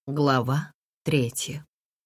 Глава 3.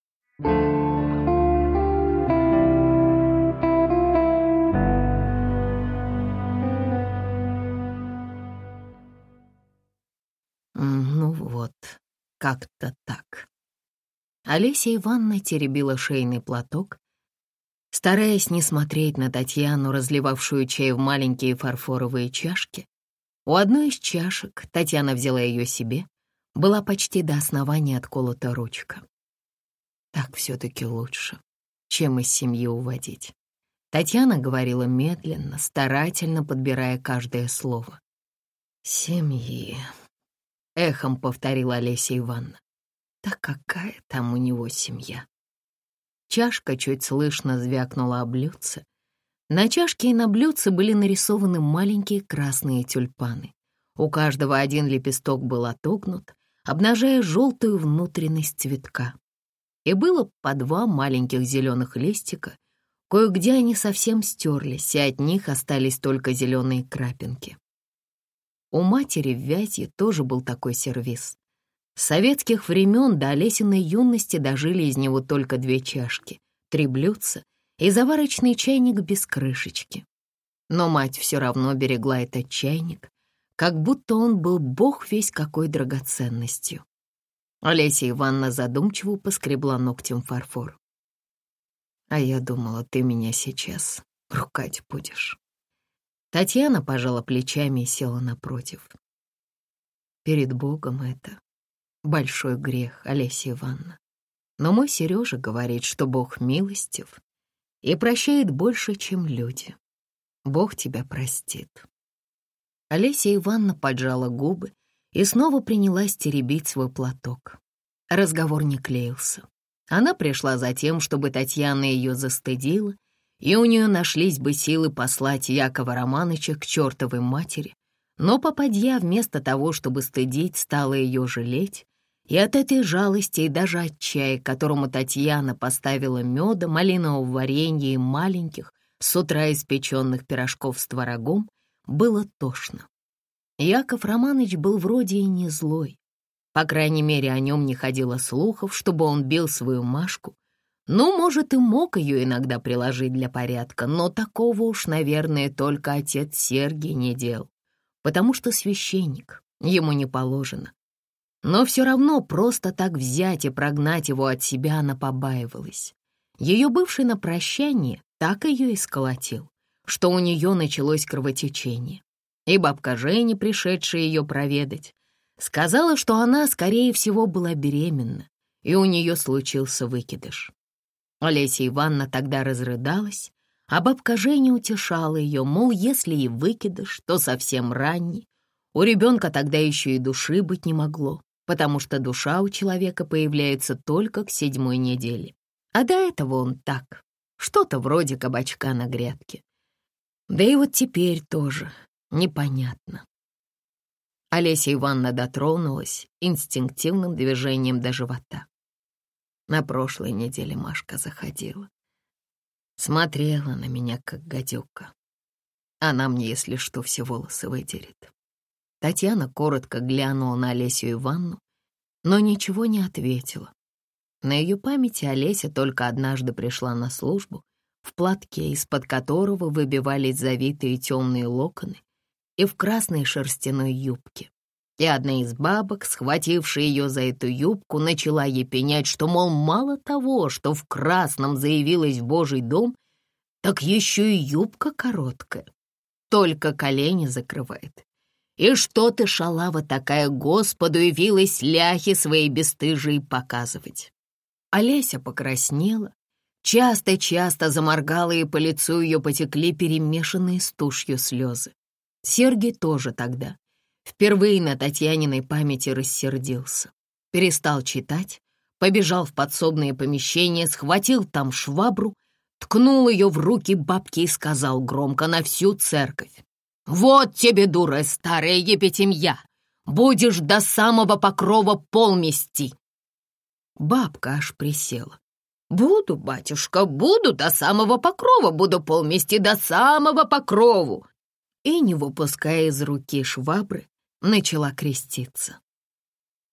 Ну вот, как-то так. Олеся Ивановна теребила шейный платок, стараясь не смотреть на Татьяну, разливавшую чай в маленькие фарфоровые чашки. У одной из чашек, Татьяна взяла ее себе, была почти до основания отколота ручка. Так все-таки лучше, чем из семьи уводить. Татьяна говорила медленно, старательно подбирая каждое слово. «Семьи», — эхом повторила Олеся Ивановна. «Да какая там у него семья?» Чашка чуть слышно звякнула о блюдце. На чашке и на блюдце были нарисованы маленькие красные тюльпаны. У каждого один лепесток был отогнут, обнажая желтую внутренность цветка. И было по два маленьких зеленых листика. Кое-где они совсем стерлись, и от них остались только зеленые крапинки. У матери в Вязье тоже был такой сервиз. С советских времен до Олесиной юности дожили из него только 2 чашки, 3 блюдца и заварочный чайник без крышечки. Но мать все равно берегла этот чайник, как будто он был бог весь какой драгоценностью. Олеся Ивановна задумчиво поскребла ногтем фарфор. «А я думала, ты меня сейчас рукать будешь». Татьяна пожала плечами и села напротив. «Перед Богом это большой грех, Олеся Ивановна. Но мой Сережа говорит, что Бог милостив и прощает больше, чем люди. Бог тебя простит». Олеся Ивановна поджала губы и снова принялась теребить свой платок. Разговор не клеился. Она пришла за тем, чтобы Татьяна ее застыдила, и у нее нашлись бы силы послать Якова Романыча к чертовой матери, но попадья вместо того, чтобы стыдить, стала ее жалеть, и от этой жалости и даже от чая, которому Татьяна поставила меда, малинового варенья и маленьких, с утра испеченных пирожков с творогом, было тошно. Яков Романыч был вроде и не злой. По крайней мере, о нем не ходило слухов, чтобы он бил свою Машку. Ну, может, и мог ее иногда приложить для порядка, но такого уж, наверное, только отец Сергий не делал, потому что священник, ему не положено. Но все равно просто так взять и прогнать его от себя она побаивалась. Ее бывший на прощание так ее и сколотил, что у нее началось кровотечение. И бабка Женя, пришедшая ее проведать, сказала, что она, скорее всего, была беременна, и у нее случился выкидыш. Олеся Ивановна тогда разрыдалась, а бабка Женя утешала ее, мол, если и выкидыш, то совсем ранний. У ребенка тогда еще и души быть не могло, потому что душа у человека появляется только к 7-й неделе. А до этого он так, что-то вроде кабачка на грядке. Да и вот теперь тоже непонятно. Олеся Ивановна дотронулась инстинктивным движением до живота. На прошлой неделе Машка заходила. Смотрела на меня, как гадюка. Она мне, если что, все волосы выдерет. Татьяна коротко глянула на Олесю Ивановну, но ничего не ответила. На ее памяти Олеся только однажды пришла на службу в платке, из-под которого выбивались завитые темные локоны, и в красной шерстяной юбке. И одна из бабок, схватившая ее за эту юбку, начала ей пенять, что, мол, мало того, что в красном заявилась в Божий дом, так еще и юбка короткая, только колени закрывает. И что ты, шалава такая, Господу явилась ляхи свои бесстыжие показывать. Олеся покраснела, часто-часто заморгала, и по лицу ее потекли перемешанные с тушью слезы. Сергий тоже тогда впервые на Татьяниной памяти рассердился. Перестал читать, побежал в подсобное помещение, схватил там швабру, ткнул ее в руки бабки и сказал громко на всю церковь: «Вот тебе, дура старая епитемья, будешь до самого покрова пол мести». Бабка аж присела. «Буду, батюшка, буду до самого покрова, буду пол мести до самого покрову». И, не выпуская из руки швабры, начала креститься.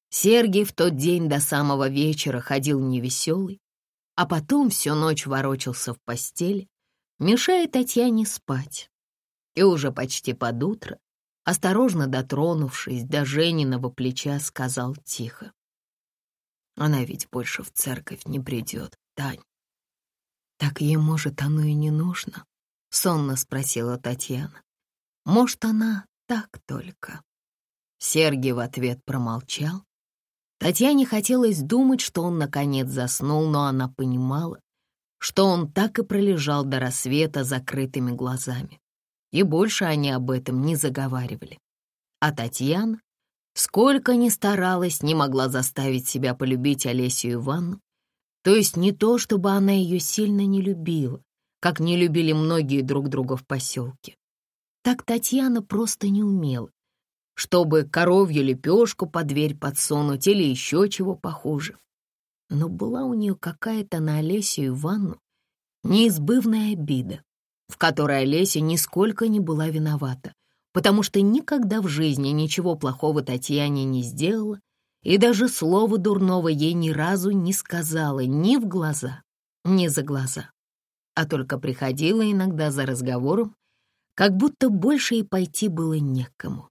Сергей в тот день до самого вечера ходил невеселый, а потом всю ночь ворочался в постели, мешая Татьяне спать. И уже почти под утро, осторожно дотронувшись до Жениного плеча, сказал тихо: «Она ведь больше в церковь не придет, Тань». «Так ей, может, оно и не нужно?» — сонно спросила Татьяна. «Может, она так только?» Сергей в ответ промолчал. Татьяне хотелось думать, что он наконец заснул, но она понимала, что он так и пролежал до рассвета с закрытыми глазами. И больше они об этом не заговаривали. А Татьяна, сколько ни старалась, не могла заставить себя полюбить Олесю Ивановну. То есть не то, чтобы она ее сильно не любила, как не любили многие друг друга в поселке. Так Татьяна просто не умела, чтобы коровью лепешку под дверь подсунуть или еще чего похуже. Но была у нее какая-то на Олесю Ивановну неизбывная обида, в которой Олеся нисколько не была виновата, потому что никогда в жизни ничего плохого Татьяне не сделала и даже слова дурного ей ни разу не сказала ни в глаза, ни за глаза, а только приходила иногда за разговором, как будто больше и пойти было некому.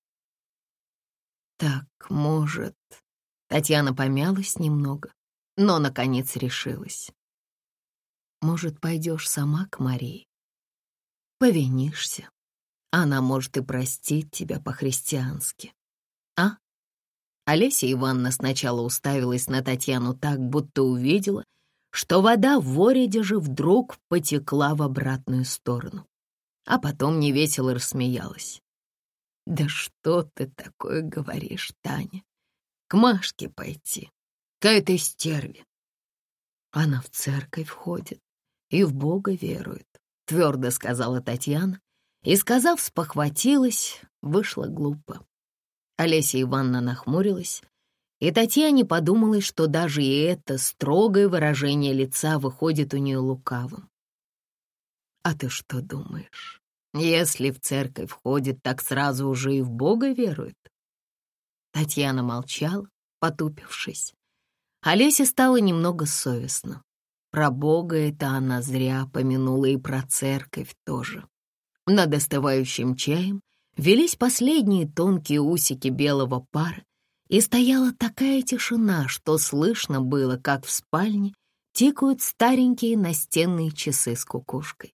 «Так, может...» Татьяна помялась немного, но, наконец, решилась. «Может, пойдешь сама к Марии? Повинишься. Она, может, и простит тебя по-христиански. А?» Олеся Ивановна сначала уставилась на Татьяну так, будто увидела, что вода в Вореде вдруг потекла в обратную сторону, а потом невесело рассмеялась. «Да что ты такое говоришь, Таня? К Машке пойти, к этой стерве. Она в церковь ходит и в Бога верует», — твердо сказала Татьяна, и, сказав, спохватилась, вышла глупо. Олеся Ивановна нахмурилась, и Татьяне подумалось, что даже и это строгое выражение лица выходит у нее лукавым. «А ты что думаешь? Если в церковь ходит, так сразу уже и в Бога верует?» Татьяна молчала, потупившись. Олесе стало немного совестно. Про Бога это она зря помянула, и про церковь тоже. Над остывающим чаем велись последние тонкие усики белого пара, и стояла такая тишина, что слышно было, как в спальне тикают старенькие настенные часы с кукушкой.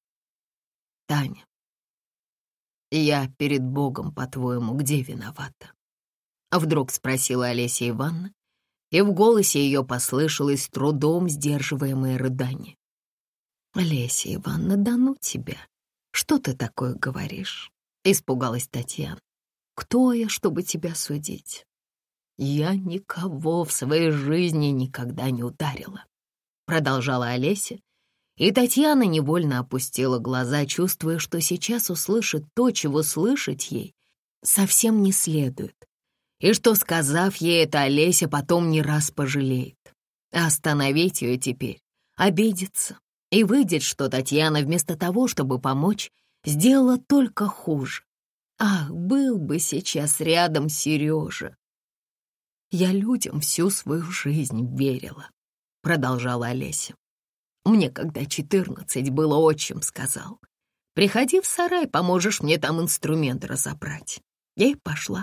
«Таня, я перед Богом, по-твоему, где виновата?» — вдруг спросила Олеся Ивановна, и в голосе ее послышалось с трудом сдерживаемое рыдание. «Олеся Ивановна, да ну тебя! Что ты такое говоришь?» — испугалась Татьяна. «Кто я, чтобы тебя судить? Я никого в своей жизни никогда не ударила», — продолжала Олеся, и Татьяна невольно опустила глаза, чувствуя, что сейчас услышит то, чего слышать ей совсем не следует, и что, сказав ей это, Олеся потом не раз пожалеет. А остановить ее теперь, обидеться, и выйдет, что Татьяна вместо того, чтобы помочь, сделала только хуже. Ах, был бы сейчас рядом Сережа! «Я людям всю свою жизнь верила», — продолжала Олеся. «Мне, когда 14 было, отчим сказал: приходи в сарай, поможешь мне там инструмент разобрать». Я и пошла.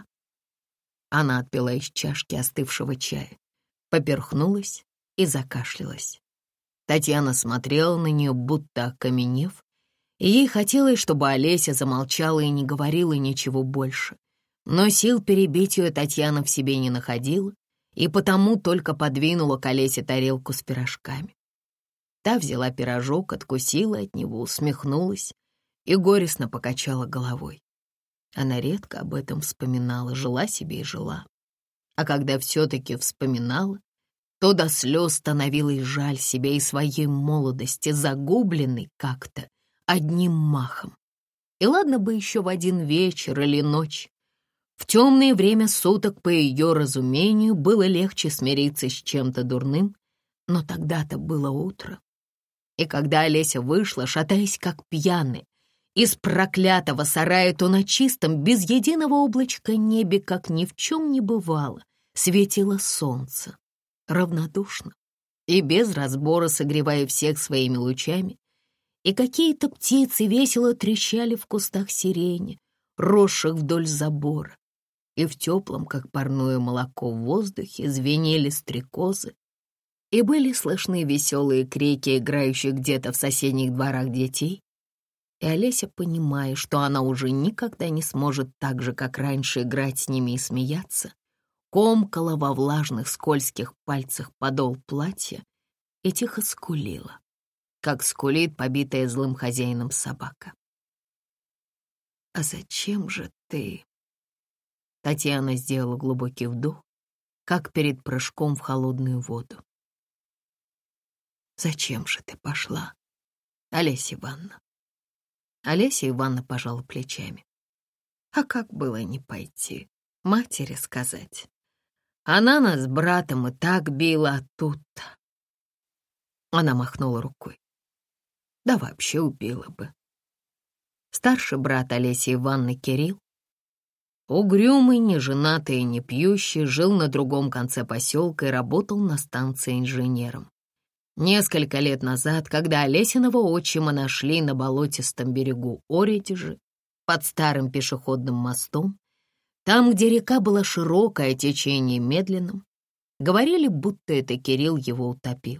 Она отпила из чашки остывшего чая, поперхнулась и закашлялась. Татьяна смотрела на нее, будто окаменев, и ей хотелось, чтобы Олеся замолчала и не говорила ничего больше. Но сил перебить ее Татьяна в себе не находила, и потому только подвинула к Олесе тарелку с пирожками. Та взяла пирожок, откусила от него, усмехнулась и горестно покачала головой. Она редко об этом вспоминала, жила себе и жила. А когда все-таки вспоминала, то до слез становилось жаль себя и своей молодости, загубленной как-то одним махом. И ладно бы еще в один вечер или ночь. В темное время суток, по ее разумению, было легче смириться с чем-то дурным, но тогда-то было утро. И когда Олеся вышла, шатаясь как пьяная, из проклятого сарая, то на чистом, без единого облачка небе, как ни в чем не бывало, светило солнце, равнодушно и без разбора согревая всех своими лучами, и какие-то птицы весело трещали в кустах сирени, росших вдоль забора, и в теплом, как парное молоко, в воздухе звенели стрекозы, и были слышны веселые крики играющих где-то в соседних дворах детей. И Олеся, понимая, что она уже никогда не сможет так же, как раньше, играть с ними и смеяться, комкала во влажных скользких пальцах подол платья и тихо скулила, как скулит побитая злым хозяином собака. «А зачем же ты?» Татьяна сделала глубокий вдох, как перед прыжком в холодную воду. «Зачем же ты пошла, Олеся Ивановна?» Олеся Ивановна пожала плечами. «А как было не пойти? Матери сказать. Она нас с братом и так била, а тут-то...» Она махнула рукой. «Да вообще убила бы». Старший брат Олеси Ивановны Кирилл, угрюмый, неженатый и не пьющий, жил на другом конце поселка и работал на станции инженером. Несколько лет назад, когда Олесиного отчима нашли на болотистом берегу Оредежи, под старым пешеходным мостом, там, где река была широкая, а течение медленным, говорили, будто это Кирилл его утопил.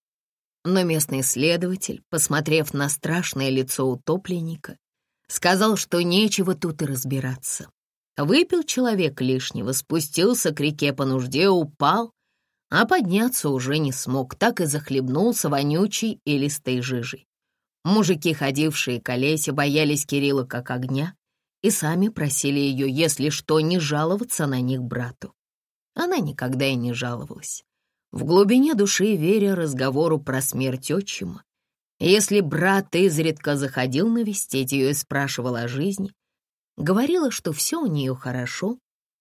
Но местный следователь, посмотрев на страшное лицо утопленника, сказал, что нечего тут и разбираться. Выпил человек лишнего, спустился к реке по нужде, упал, а подняться уже не смог, так и захлебнулся вонючей и листой жижей. Мужики, ходившие к Олесе, боялись Кирилла как огня и сами просили ее, если что, не жаловаться на них брату. Она никогда и не жаловалась, в глубине души веря разговору про смерть отчима. Если брат изредка заходил навестить ее и спрашивал о жизни, говорила, что все у нее хорошо,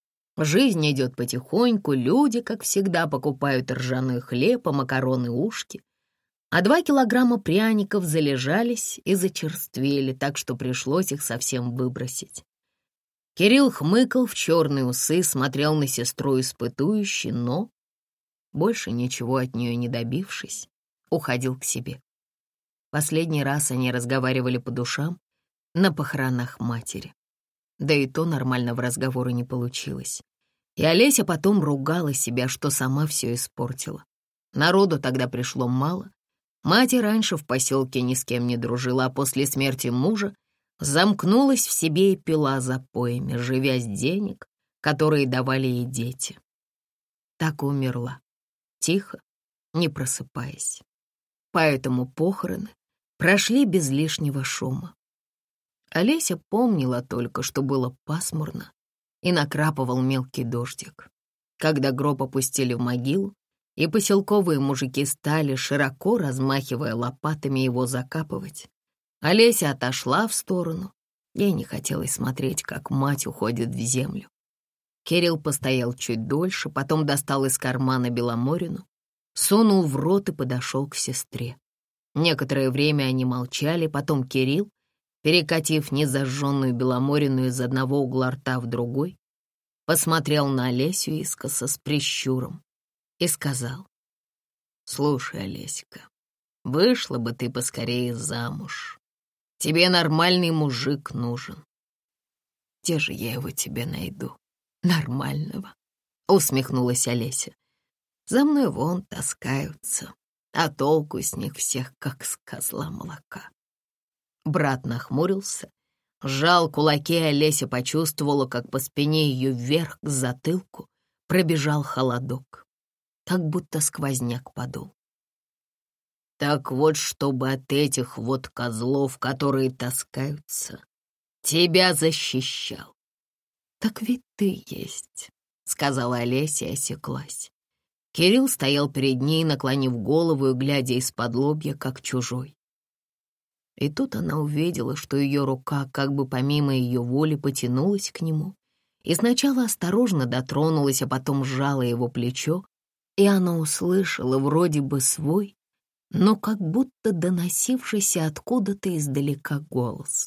жизнь идет потихоньку, люди, как всегда, покупают ржаной хлеб, а макароны ушки, а 2 килограмма пряников залежались и зачерствели, так что пришлось их совсем выбросить. Кирилл хмыкал в черные усы, смотрел на сестру испытующе, но, больше ничего от нее не добившись, уходил к себе. Последний раз они разговаривали по душам на похоронах матери. Да и то нормально в разговоры не получилось. И Олеся потом ругала себя, что сама все испортила. Народу тогда пришло мало. Мать и раньше в поселке ни с кем не дружила, а после смерти мужа замкнулась в себе и пила запоями, живя с денег, которые давали ей дети. Так и умерла, тихо, не просыпаясь. Поэтому похороны прошли без лишнего шума. Олеся помнила только, что было пасмурно и накрапывал мелкий дождик. Когда гроб опустили в могилу, и поселковые мужики стали, широко размахивая лопатами, его закапывать, Олеся отошла в сторону. Ей не хотелось смотреть, как мать уходит в землю. Кирилл постоял чуть дольше, потом достал из кармана беломорину, сунул в рот и подошел к сестре. Некоторое время они молчали, потом Кирилл, перекатив незажженную беломорину из одного угла рта в другой, посмотрел на Олесю искоса с прищуром и сказал: «Слушай, Олеська, вышла бы ты поскорее замуж. Тебе нормальный мужик нужен». «Где же я его тебе найду, нормального?» — усмехнулась Олеся. «За мной вон таскаются, а толку с них всех, как с козла молока». Брат нахмурился, сжал кулаки, и Олеся почувствовала, как по спине ее вверх к затылку пробежал холодок, как будто сквозняк подул. «Так вот, чтобы от этих вот козлов, которые таскаются, тебя защищал». «Так ведь ты есть», — сказала Олеся и осеклась. Кирилл стоял перед ней, наклонив голову и глядя из-под лобья, как чужой. И тут она увидела, что ее рука, как бы помимо ее воли, потянулась к нему и сначала осторожно дотронулась, а потом сжала его плечо, и она услышала вроде бы свой, но как будто доносившийся откуда-то издалека голос.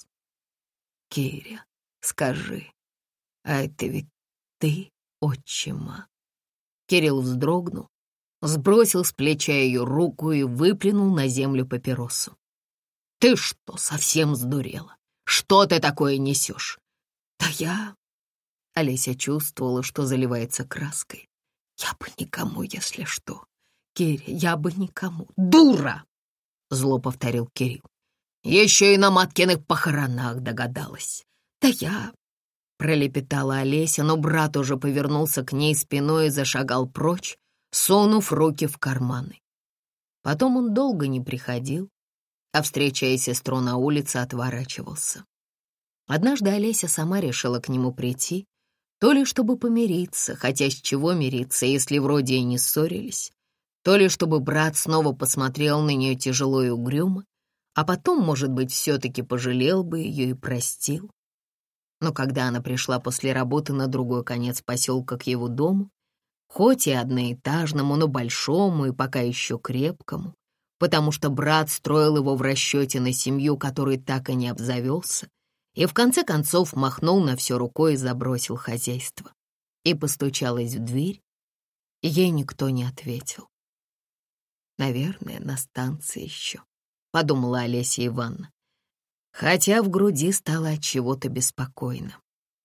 «Киря, скажи, а это ведь ты, отчима?» Кирилл вздрогнул, сбросил с плеча ее руку и выплюнул на землю папиросу. «Ты что, совсем сдурела? Что ты такое несешь?» «Да я...» Олеся чувствовала, что заливается краской. «Я бы никому, если что. Киря, я бы никому. Дура!» Зло повторил Кирилл. «Еще и на Маткиных похоронах догадалась». «Да я...» пролепетала Олеся, но брат уже повернулся к ней спиной и зашагал прочь, сунув руки в карманы. Потом он долго не приходил, а, встречая сестру на улице, отворачивался. Однажды Олеся сама решила к нему прийти, то ли чтобы помириться, хотя с чего мириться, если вроде и не ссорились, то ли чтобы брат снова посмотрел на нее тяжело и угрюмо, а потом, может быть, все-таки пожалел бы ее и простил. Но когда она пришла после работы на другой конец поселка к его дому, хоть и одноэтажному, но большому и пока еще крепкому, потому что брат строил его в расчете на семью, который так и не обзавелся, и в конце концов махнул на все рукой и забросил хозяйство. И постучалась в дверь, и ей никто не ответил. «Наверное, на станции еще», — подумала Олеся Ивановна, хотя в груди стало от чего-то беспокойно.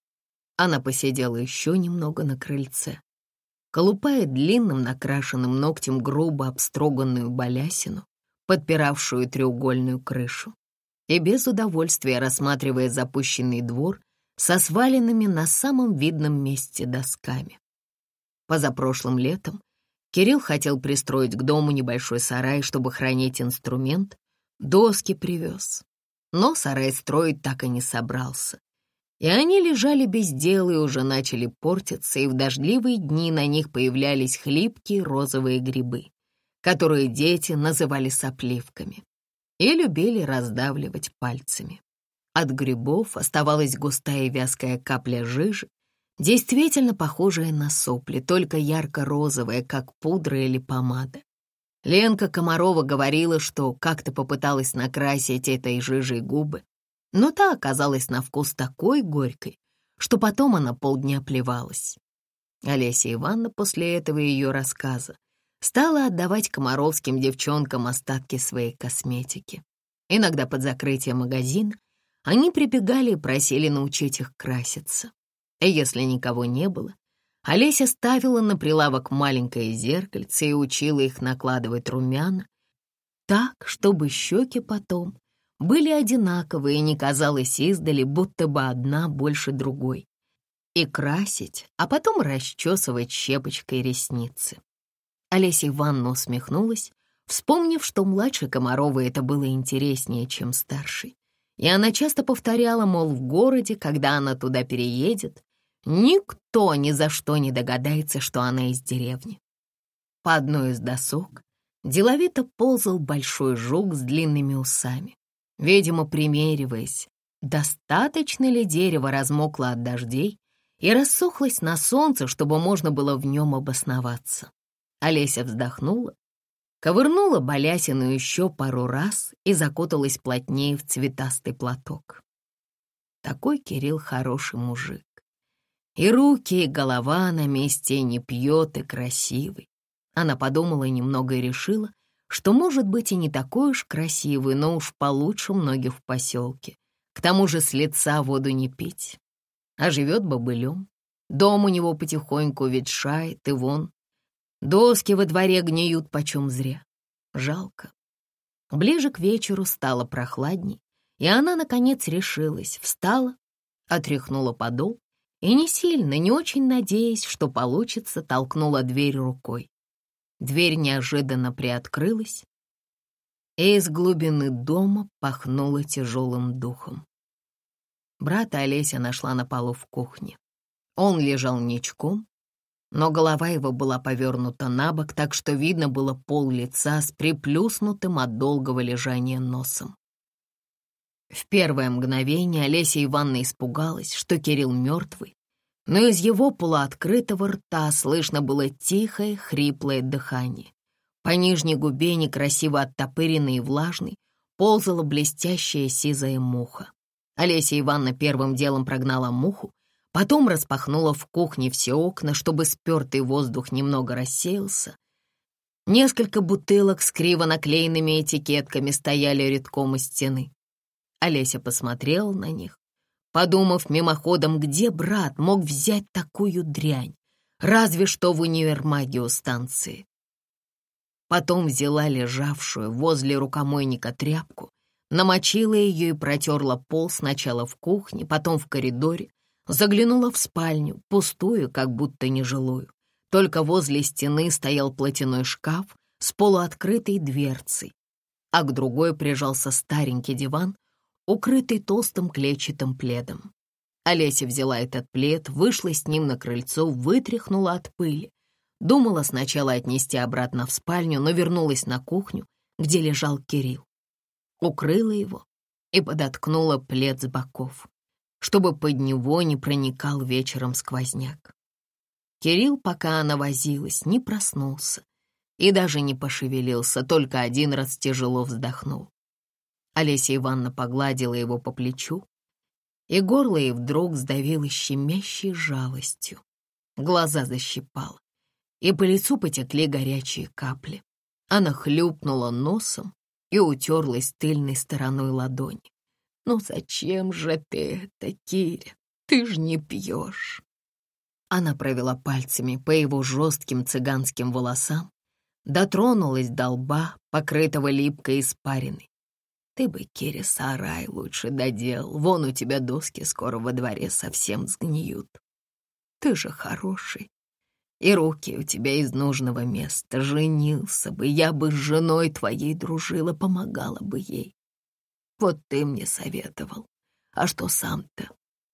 Она посидела еще немного на крыльце, колупая длинным накрашенным ногтем грубо обстроганную балясину, подпиравшую треугольную крышу, и без удовольствия рассматривая запущенный двор со сваленными на самом видном месте досками. Позапрошлым летом Кирилл хотел пристроить к дому небольшой сарай, чтобы хранить инструмент, доски привез. Но сарай строить так и не собрался. И они лежали без дела и уже начали портиться, и в дождливые дни на них появлялись хлипкие розовые грибы, которые дети называли сопливками, и любили раздавливать пальцами. От грибов оставалась густая и вязкая капля жижи, действительно похожая на сопли, только ярко-розовая, как пудра или помада. Ленка Комарова говорила, что как-то попыталась накрасить этой жижей губы, но та оказалась на вкус такой горькой, что потом она полдня плевалась. Олеся Ивановна после этого ее рассказа стала отдавать комаровским девчонкам остатки своей косметики. Иногда под закрытие магазина они прибегали и просили научить их краситься. И если никого не было, Олеся ставила на прилавок маленькое зеркальце и учила их накладывать румяна так, чтобы щеки потом были одинаковые и не казалось издали, будто бы одна больше другой, и красить, а потом расчесывать щепочкой ресницы. Олеся Ивановна усмехнулась, вспомнив, что младшей Комаровой это было интереснее, чем старшей. И она часто повторяла, мол, в городе, когда она туда переедет, никто ни за что не догадается, что она из деревни. По одной из досок деловито ползал большой жук с длинными усами, видимо, примериваясь, достаточно ли дерево размокло от дождей и рассохлось на солнце, чтобы можно было в нем обосноваться. Олеся вздохнула, ковырнула балясину еще пару раз и закуталась плотнее в цветастый платок. Такой Кирилл хороший мужик. И руки, и голова на месте, и не пьет, и красивый. Она подумала немного и решила, что, может быть, и не такой уж красивый, но уж получше многих в поселке. К тому же с лица воду не пить. А живет бобылем. Дом у него потихоньку ветшает, и вон. Доски во дворе гниют почем зря. Жалко. Ближе к вечеру стало прохладней, и она, наконец, решилась, встала, отряхнула подол и, не сильно, не очень надеясь, что получится, толкнула дверь рукой. Дверь неожиданно приоткрылась, и из глубины дома пахнуло тяжелым духом. Брата Олеся нашла на полу в кухне. Он лежал ничком, но голова его была повернута на бок, так что видно было пол лица с приплюснутым от долгого лежания носом. В первое мгновение Олеся Ивановна испугалась, что Кирилл мертвый, но из его полуоткрытого рта слышно было тихое, хриплое дыхание. По нижней губе, некрасиво оттопыренной и влажной, ползала блестящая сизая муха. Олеся Ивановна первым делом прогнала муху, Потом распахнула в кухне все окна, чтобы спертый воздух немного рассеялся. Несколько бутылок с криво наклеенными этикетками стояли редком у стены. Олеся посмотрела на них, подумав мимоходом, где брат мог взять такую дрянь, разве что в универмаге у станции. Потом взяла лежавшую возле рукомойника тряпку, намочила ее и протерла пол сначала в кухне, потом в коридоре, заглянула в спальню, пустую, как будто нежилую. Только возле стены стоял платяной шкаф с полуоткрытой дверцей, а к другой прижался старенький диван, укрытый толстым клетчатым пледом. Олеся взяла этот плед, вышла с ним на крыльцо, вытряхнула от пыли. Думала сначала отнести обратно в спальню, но вернулась на кухню, где лежал Кирилл. Укрыла его и подоткнула плед с боков, чтобы под него не проникал вечером сквозняк. Кирилл, пока она возилась, не проснулся и даже не пошевелился, только один раз тяжело вздохнул. Олеся Ивановна погладила его по плечу, и горло ей вдруг сдавило щемящей жалостью. Глаза защипало, и по лицу потекли горячие капли. Она хлюпнула носом и утерлась тыльной стороной ладони. «Ну зачем же ты это, Киря? Ты ж не пьешь!» Она провела пальцами по его жестким цыганским волосам, дотронулась до лба, покрытого липкой испариной. «Ты бы, Киря, сарай лучше доделал. Вон у тебя доски скоро во дворе совсем сгниют. Ты же хороший, и руки у тебя из нужного места. Женился бы, я бы с женой твоей дружила, помогала бы ей. Вот ты мне советовал. А что сам-то?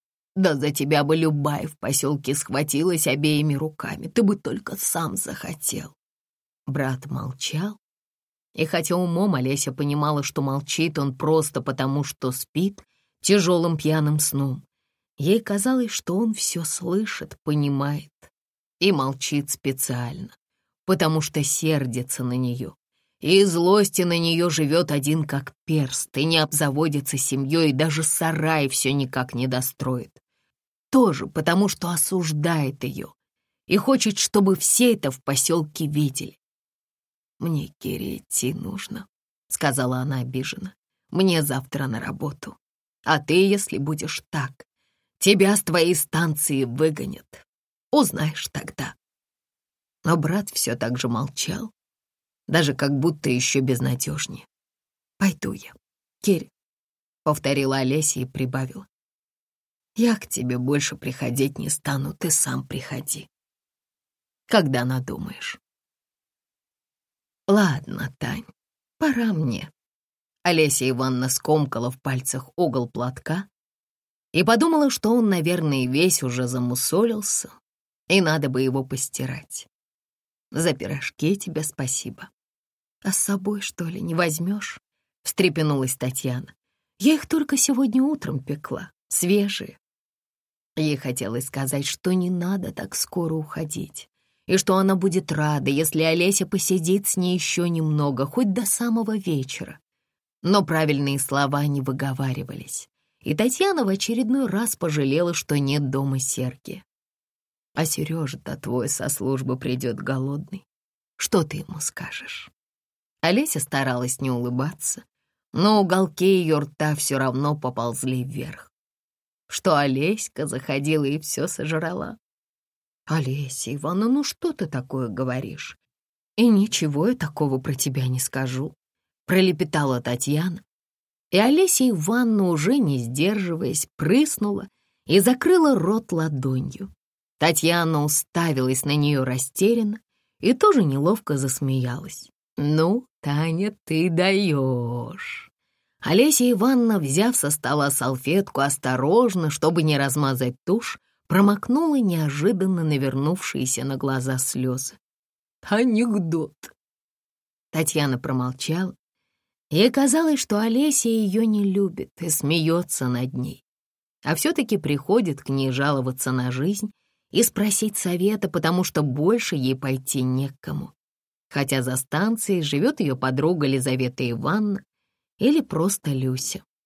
Да за тебя бы любая в поселке схватилась обеими руками. Ты бы только сам захотел». Брат молчал, и хотя умом Олеся понимала, что молчит он просто потому, что спит тяжелым пьяным сном, ей казалось, что он все слышит, понимает и молчит специально, потому что сердится на нее. И из злости на нее живет один как перст, и не обзаводится семьей, и даже сарай все никак не достроит. Тоже потому, что осуждает ее и хочет, чтобы все это в поселке видели. «Мне, Кире, идти нужно», — сказала она обиженно. «Мне завтра на работу. А ты, если будешь так, тебя с твоей станции выгонят. Узнаешь тогда». Но брат все так же молчал, даже как будто еще безнадежнее. «Пойду я, Кире», — повторила Олеся и прибавила. «Я к тебе больше приходить не стану, ты сам приходи, когда надумаешь». «Ладно, Тань, пора мне». Олеся Ивановна скомкала в пальцах угол платка и подумала, что он, наверное, весь уже замусолился, и надо бы его постирать. «За пирожки тебе спасибо. А с собой, что ли, не возьмешь?» — встрепенулась Татьяна. «Я их только сегодня утром пекла, свежие». Ей хотелось сказать, что не надо так скоро уходить, и что она будет рада, если Олеся посидит с ней еще немного, хоть до самого вечера. Но правильные слова не выговаривались, и Татьяна в очередной раз пожалела, что нет дома Сергия. «А Сережа-то твой со службы придет голодный. Что ты ему скажешь?» Олеся старалась не улыбаться, но уголки ее рта все равно поползли вверх. Что Олеська заходила и все сожрала. «Олеся Ивановна, ну что ты такое говоришь? И ничего я такого про тебя не скажу», — пролепетала Татьяна. И Олеся Ивановна, уже не сдерживаясь, прыснула и закрыла рот ладонью. Татьяна уставилась на нее растерянно и тоже неловко засмеялась. «Ну, Таня, ты даешь». Олеся Ивановна, взяв со стола салфетку, осторожно, чтобы не размазать тушь, промокнула неожиданно навернувшиеся на глаза слезы. «Анекдот». Татьяна промолчала. Ей казалось, что Олеся ее не любит и смеется над ней, а все-таки приходит к ней жаловаться на жизнь и спросить совета, потому что больше ей пойти некому. Хотя за станцией живет ее подруга Лизавета Ивановна или просто Люся.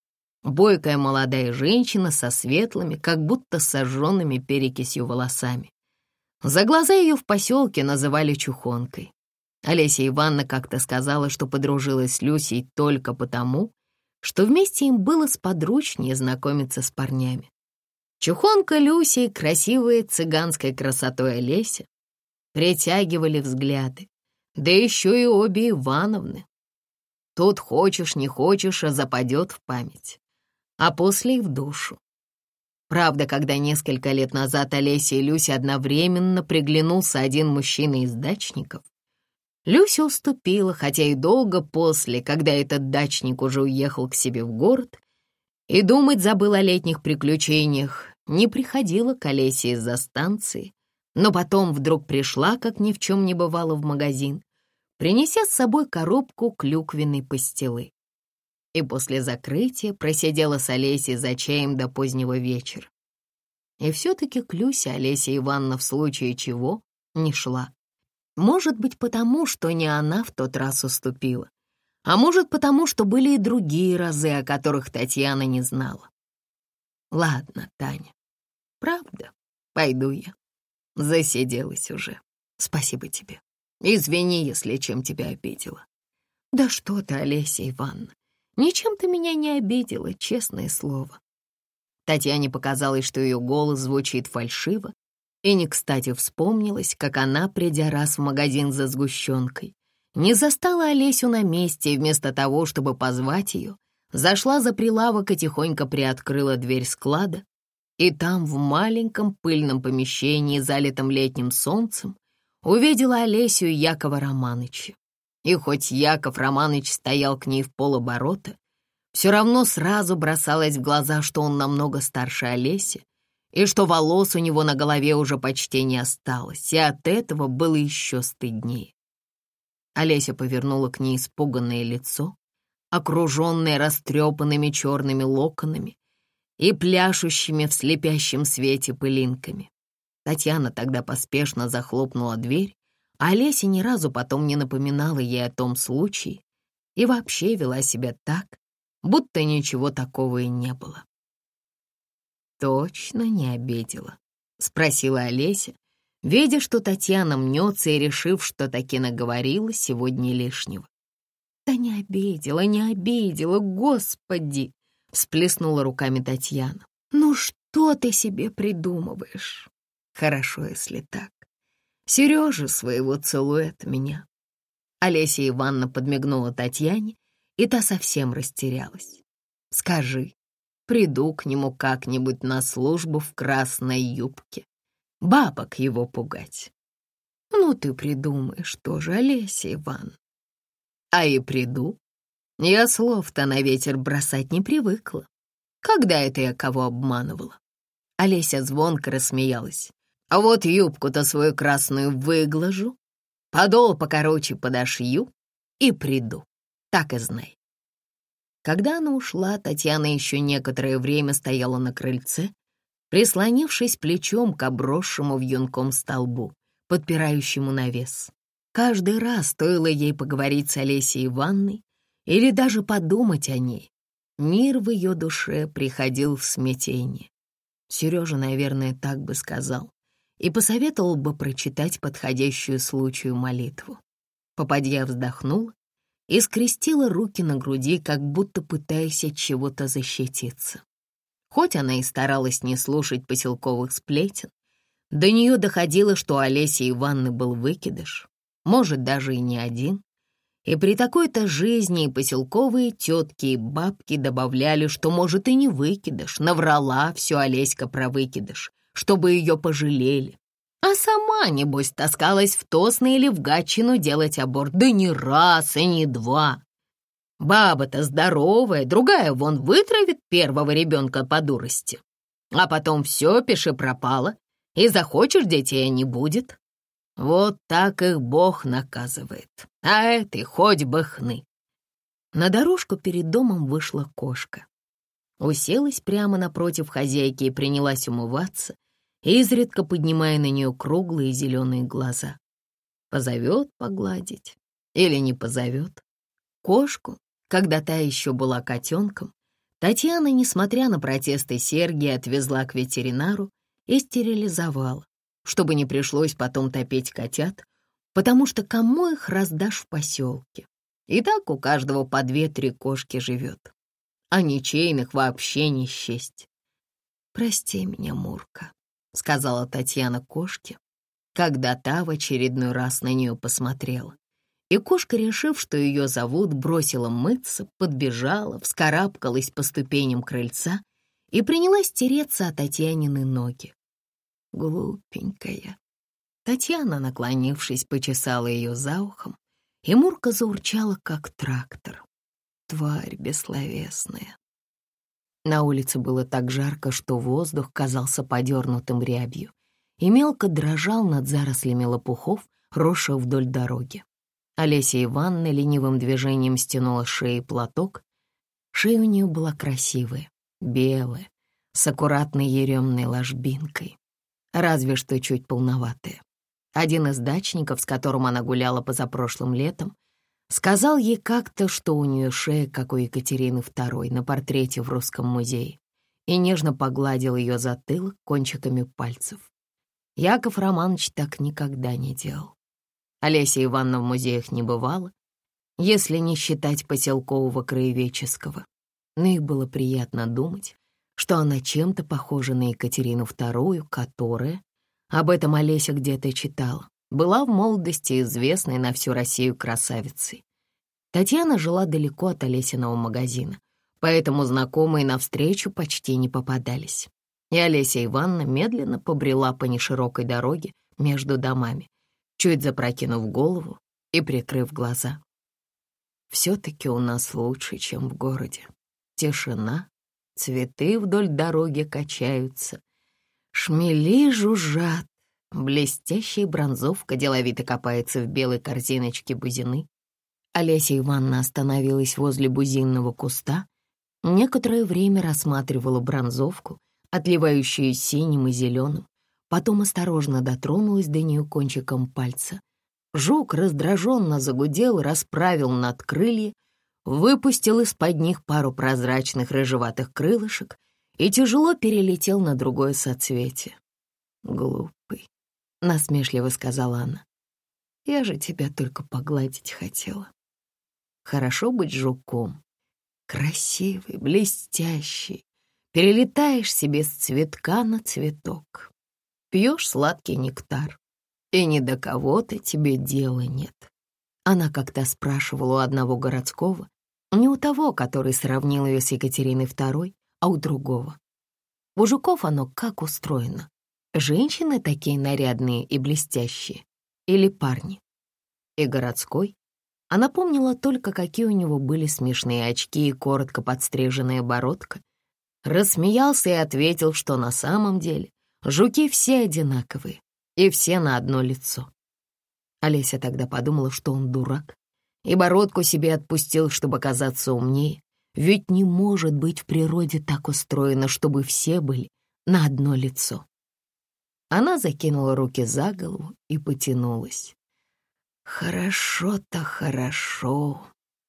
Бойкая молодая женщина со светлыми, как будто сожженными перекисью волосами. За глаза ее в поселке называли чухонкой. Олеся Ивановна как-то сказала, что подружилась с Люсей только потому, что вместе им было сподручнее знакомиться с парнями. Чухонка Люся и красивая цыганской красотой Олеся притягивали взгляды, да еще и обе Ивановны. Тут хочешь не хочешь, а западет в память, а после и в душу. Правда, когда несколько лет назад Олесе и Люсе одновременно приглянулся один мужчина из дачников, Люся уступила, хотя и долго после, когда этот дачник уже уехал к себе в город и думать забыл о летних приключениях, не приходила к Олесе из-за станции, но потом вдруг пришла, как ни в чем не бывало, в магазин, принеся с собой коробку клюквенной пастилы. И после закрытия просидела с Олесей за чаем до позднего вечера. И все-таки к Люсе Олеся Ивановна в случае чего не шла. Может быть, потому, что не она в тот раз уступила, а может, потому, что были и другие разы, о которых Татьяна не знала. Ладно, Таня, правда, пойду я. Засиделась уже. Спасибо тебе. Извини, если чем тебя обидела. Да что ты, Олеся Ивановна, ничем ты меня не обидела, честное слово. Татьяне показалось, что ее голос звучит фальшиво, и не кстати вспомнилось, как она, придя раз в магазин за сгущенкой, не застала Олесю на месте и вместо того, чтобы позвать ее, зашла за прилавок и тихонько приоткрыла дверь склада, и там, в маленьком пыльном помещении, залитом летним солнцем, увидела Олесю и Якова Романыча. И хоть Яков Романыч стоял к ней в полоборота, все равно сразу бросалось в глаза, что он намного старше Олеси, и что волос у него на голове уже почти не осталось, и от этого было еще стыднее. Олеся повернула к ней испуганное лицо, окруженное растрепанными черными локонами и пляшущими в слепящем свете пылинками. Татьяна тогда поспешно захлопнула дверь, а Олеся ни разу потом не напоминала ей о том случае и вообще вела себя так, будто ничего такого и не было. «Точно не обидела?» — спросила Олеся, видя, что Татьяна мнется и решив, что таки наговорила сегодня лишнего. «Да не обидела, не обидела, Господи!» — всплеснула руками Татьяна. «Ну что ты себе придумываешь? Хорошо, если так. Сережу своего целуй от меня». Олеся Ивановна подмигнула Татьяне, и та совсем растерялась. «Скажи, приду к нему как-нибудь на службу в красной юбке, бабок его пугать». «Ну ты придумаешь тоже, Олеся Ивановна». «А и приду. Я слов-то на ветер бросать не привыкла. Когда это я кого обманывала?» Олеся звонко рассмеялась. «А вот юбку-то свою красную выглажу, подол покороче подошью и приду. Так и знай». Когда она ушла, Татьяна еще некоторое время стояла на крыльце, прислонившись плечом к обросшему вьюнком столбу, подпирающему навес. Каждый раз стоило ей поговорить с Олесей Ивановной или даже подумать о ней, мир в ее душе приходил в смятение. Сережа, наверное, так бы сказал и посоветовал бы прочитать подходящую случаю молитву. Попадья вздохнула и скрестила руки на груди, как будто пытаясь от чего-то защититься. Хоть она и старалась не слушать поселковых сплетен, до нее доходило, что у Олеси Ивановны был выкидыш, может, даже и не один, и при такой-то жизни и поселковые тетки и бабки добавляли, что, может, и не выкидыш, наврала все Олеська про выкидыш, чтобы ее пожалели. А сама, небось, таскалась в Тосно или в Гатчину делать аборт, да не раз и не два. Баба-то здоровая, другая вон вытравит первого ребенка по дурости. А потом все, пиши пропало, и захочешь детей, а не будет. Вот так их Бог наказывает, а этой хоть бы хны. На дорожку перед домом вышла кошка. Уселась прямо напротив хозяйки и принялась умываться, изредка поднимая на нее круглые зеленые глаза. Позовет погладить или не позовет? Кошку, когда та еще была котенком, Татьяна, несмотря на протесты Сергия, отвезла к ветеринару и стерилизовала, чтобы не пришлось потом топить котят, потому что кому их раздашь в поселке? И так у каждого по 2-3 кошки живет, а ничейных вообще не счесть. «Прости меня, Мурка», — сказала Татьяна кошке, когда та в очередной раз на нее посмотрела. И кошка, решив, что ее зовут, бросила мыться, подбежала, вскарабкалась по ступеням крыльца и принялась тереться о Татьянины ноги. Глупенькая. Татьяна, наклонившись, почесала ее за ухом, и Мурка заурчала, как трактор. Тварь бессловесная. На улице было так жарко, что воздух казался подернутым рябью и мелко дрожал над зарослями лопухов, росших вдоль дороги. Олеся Ивановна ленивым движением стянула с шеи платок. Шея у нее была красивая, белая, с аккуратной еремной ложбинкой, разве что чуть полноватая. Один из дачников, с которым она гуляла позапрошлым летом, сказал ей как-то, что у нее шея, как у Екатерины II на портрете в Русском музее, и нежно погладил ее затылок кончиками пальцев. Яков Романович так никогда не делал. Олеся Ивановна в музеях не бывала, если не считать поселкового краеведческого, но ей было приятно думать, что она чем-то похожа на Екатерину II, которая, об этом Олеся где-то читала, была в молодости известной на всю Россию красавицей. Татьяна жила далеко от Олесиного магазина, поэтому знакомые навстречу почти не попадались. И Олеся Ивановна медленно побрела по неширокой дороге между домами, чуть запрокинув голову и прикрыв глаза. Все-таки у нас лучше, чем в городе. Тишина, цветы вдоль дороги качаются, шмели жужжат, блестящая бронзовка деловито копается в белой корзиночке бузины. Олеся Ивановна остановилась возле бузинного куста, некоторое время рассматривала бронзовку, отливающую синим и зеленым, потом осторожно дотронулась до нее кончиком пальца. Жук раздраженно загудел, расправил надкрылья, выпустил из-под них пару прозрачных рыжеватых крылышек и тяжело перелетел на другое соцветие. «Глупый», — насмешливо сказала она, — «я же тебя только погладить хотела. Хорошо быть жуком, красивый, блестящий, перелетаешь себе с цветка на цветок, пьешь сладкий нектар, и ни до кого-то тебе дела нет». Она как-то спрашивала у одного городского, не у того, который сравнил ее с Екатериной II, а у другого. У жуков оно как устроено? Женщины такие нарядные и блестящие или парни? И городской? Она помнила только, какие у него были смешные очки и коротко подстриженная бородка. Рассмеялся и ответил, что на самом деле жуки все одинаковые и все на одно лицо. Олеся тогда подумала, что он дурак, и бородку себе отпустил, чтобы казаться умнее, ведь не может быть в природе так устроено, чтобы все были на одно лицо. Она закинула руки за голову и потянулась. Хорошо-то хорошо,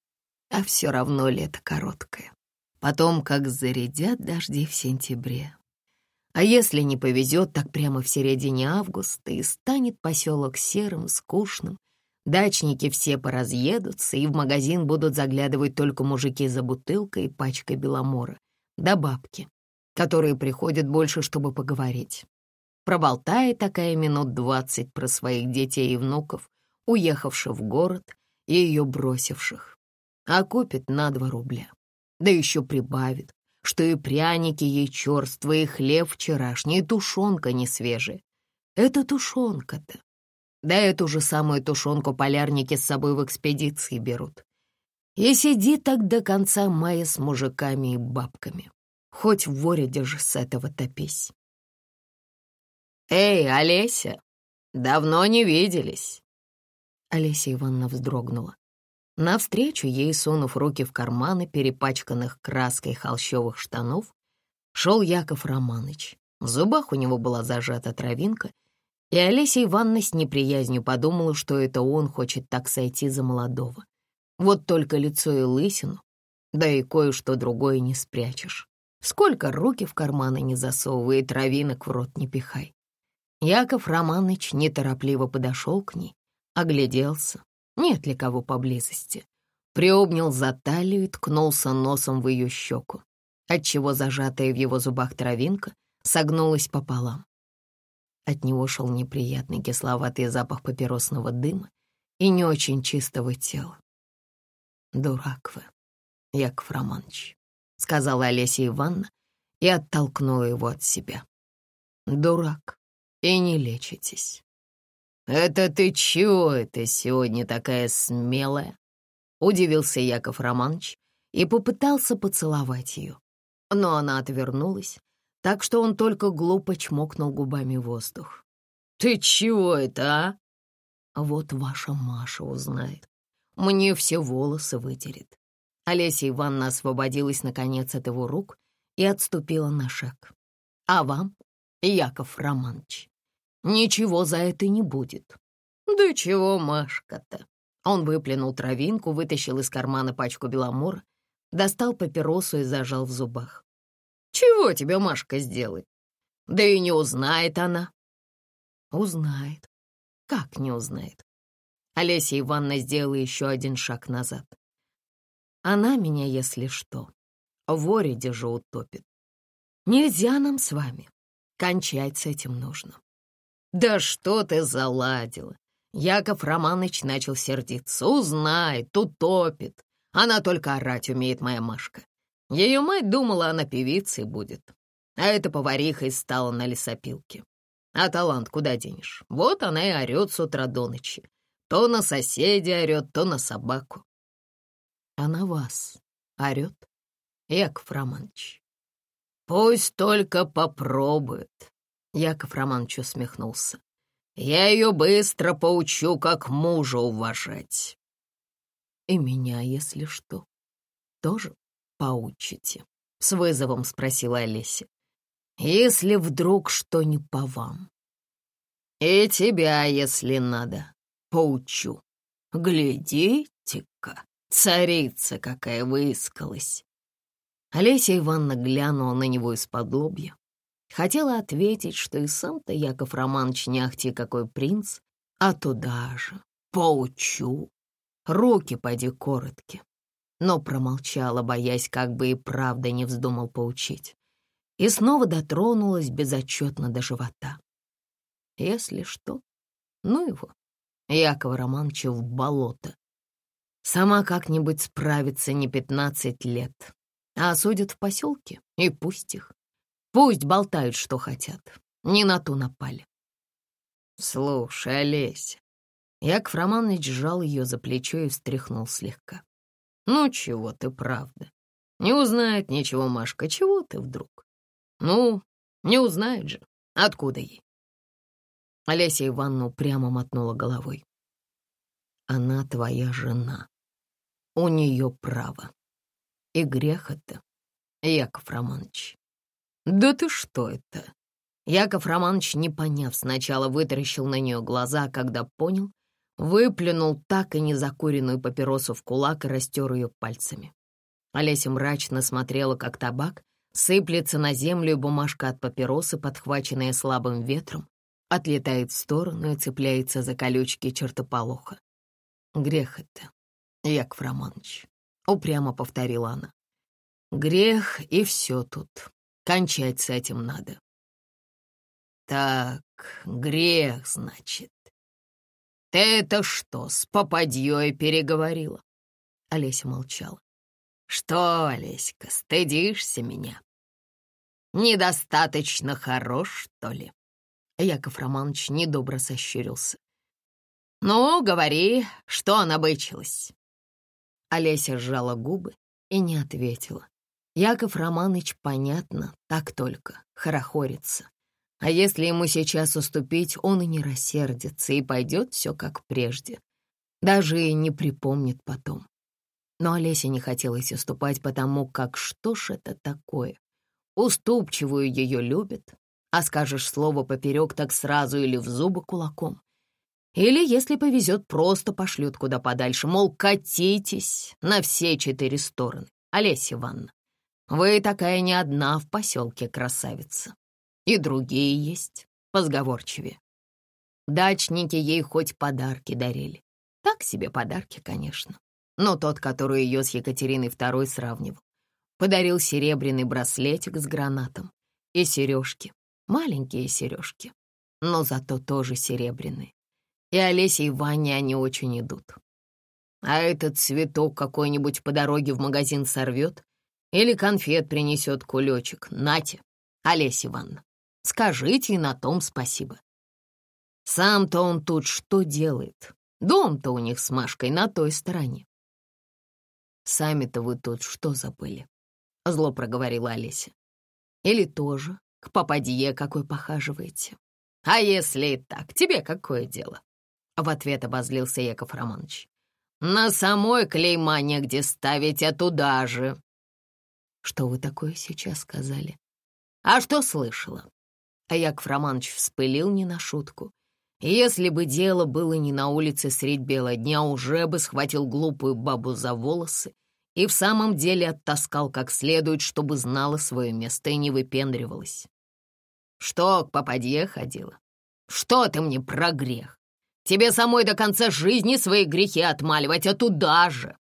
а все равно лето короткое. Потом, как зарядят дожди в сентябре. А если не повезет, так прямо в середине августа и станет поселок серым, скучным. Дачники все поразъедутся, и в магазин будут заглядывать только мужики за бутылкой и пачкой беломора, да бабки, которые приходят больше, чтобы поговорить. Проболтает такая минут 20 про своих детей и внуков, уехавших в город и ее бросивших, а купит на 2 рубля. Да еще прибавит, что и пряники ей черствые, и хлеб вчерашний, и тушенка не свежая. Это тушенка-то. Да эту же самую тушенку полярники с собой в экспедиции берут. И сиди так до конца мая с мужиками и бабками. Хоть в воре держи с этого топись. «Эй, Олеся, давно не виделись!» Олеся Ивановна вздрогнула. Навстречу ей, сунув руки в карманы перепачканных краской холщовых штанов, шел Яков Романович. В зубах у него была зажата травинка, и Олеся Ивановна с неприязнью подумала, что это он хочет так сойти за молодого. Вот только лицо и лысину Да и кое-что другое не спрячешь. Сколько руки в карманы не засовывай и травинок в рот не пихай. Яков Романыч неторопливо подошел к ней, огляделся, нет ли кого поблизости, приобнял за талию и ткнулся носом в ее щеку, отчего зажатая в его зубах травинка согнулась пополам. От него шел неприятный кисловатый запах папиросного дыма и не очень чистого тела. «Дурак вы, Яков Романович», — сказала Олеся Ивановна и оттолкнула его от себя. «Дурак, и не лечитесь». «Это ты чего это сегодня такая смелая?» — удивился Яков Романович и попытался поцеловать ее. Но она отвернулась, так что он только глупо чмокнул губами воздух. «Ты чего это, а?» «Вот ваша Маша узнает. Мне все волосы выдерет». Олеся Ивановна освободилась, наконец, от его рук и отступила на шаг. «А вам, Яков Романович, ничего за это не будет». «Да чего Машка-то?» Он выплюнул травинку, вытащил из кармана пачку беломора, достал папиросу и зажал в зубах. «Чего тебе Машка сделает? Да и не узнает она». «Узнает. Как не узнает?» Олеся Ивановна сделала еще один шаг назад. «Она меня, если что, в Ориде же утопит. Нельзя нам с вами. Кончать с этим нужно». «Да что ты заладила?» Яков Романыч начал сердиться. «Узнает, утопит. Она только орать умеет, моя Машка. Ее мать думала, она певицей будет, а эта поварихой стала на лесопилке. А талант куда денешь? Вот она и орет с утра до ночи. То на соседей орет, то на собаку». «А на вас орет, Яков Романович?» «Пусть только попробует», — Яков Романович усмехнулся. «Я ее быстро поучу, как мужа уважать». «И меня, если что, тоже поучите?» — с вызовом спросила Олеся. «Если вдруг что не по вам. И тебя, если надо, поучу. Глядите-ка, царица какая выискалась». Олеся Ивановна глянула на него из-под лобья. Хотела ответить, что и сам-то Яков Романович не ахти какой принц, а туда же поучу. Руки поди коротки. Но промолчала, боясь, как бы и правда не вздумал поучить. И снова дотронулась безотчетно до живота. Если что, ну его, Якова Романовича, в болото. Сама как-нибудь справится не 15 лет, а осудят в поселке, и пусть их. Пусть болтают, что хотят, не на ту напали. «Слушай, Олеся». Яков Романович сжал ее за плечо и встряхнул слегка. «Ну чего ты, правда? Не узнает ничего Машка, чего ты вдруг? Ну, не узнает же, откуда ей?» Олеся Ивановна прямо мотнула головой. «Она твоя жена, у нее право. И грех это, Яков Романович». «Да ты что это?» Яков Романович, не поняв, сначала вытаращил на нее глаза, а когда понял, выплюнул так и незакуренную папиросу в кулак и растер ее пальцами. Олеся мрачно смотрела, как табак сыплется на землю, и бумажка от папиросы, подхваченная слабым ветром, отлетает в сторону и цепляется за колючки чертополоха. «Грех это, Яков Романович», — упрямо повторила она. «Грех, и все тут. Кончать с этим надо». «Так, грех, значит. Ты это что, с попадьей переговорила?» Олеся молчала. «Что, Олеська, стыдишься меня? Недостаточно хорош, что ли?» Яков Романович недобро сощурился. «Ну, говори, что она бычилась?» Олеся сжала губы и не ответила. Яков Романович, понятно, так только, хорохорится. А если ему сейчас уступить, он и не рассердится, и пойдет все как прежде. Даже и не припомнит потом. Но Олеся не хотелось уступать, потому как что ж это такое? Уступчивую ее любят, а скажешь слово поперек, так сразу или в зубы кулаком. Или, если повезет, просто пошлют куда подальше, мол, катитесь на все 4 стороны. Олеся Ивановна, вы такая не одна в поселке красавица. И другие есть, позговорчивее. Дачники ей хоть подарки дарили. Так себе подарки, конечно. Но тот, который ее с Екатериной II сравнивал, подарил серебряный браслетик с гранатом и сережки, маленькие сережки, но зато тоже серебряные. И Олесе Ивановне они очень идут. А этот цветок какой-нибудь по дороге в магазин сорвет или конфет принесет кулечек. Нате, Олеся Ивановна, скажите и на том спасибо. Сам-то он тут что делает? Дом-то у них с Машкой на той стороне. Сами-то вы тут что забыли? Зло проговорила Олеся. Или тоже к попадье какой похаживаете? А если и так, тебе какое дело? В ответ обозлился Яков Романович. На самой клейма негде ставить, а туда же. Что вы такое сейчас сказали? А что слышала? А Яков Романович вспылил не на шутку. Если бы дело было не на улице средь бела дня, уже бы схватил глупую бабу за волосы и в самом деле оттаскал как следует, чтобы знала свое место и не выпендривалась. Что к попадье ходила? Что ты мне про грех? Тебе самой до конца жизни свои грехи отмаливать, а туда же.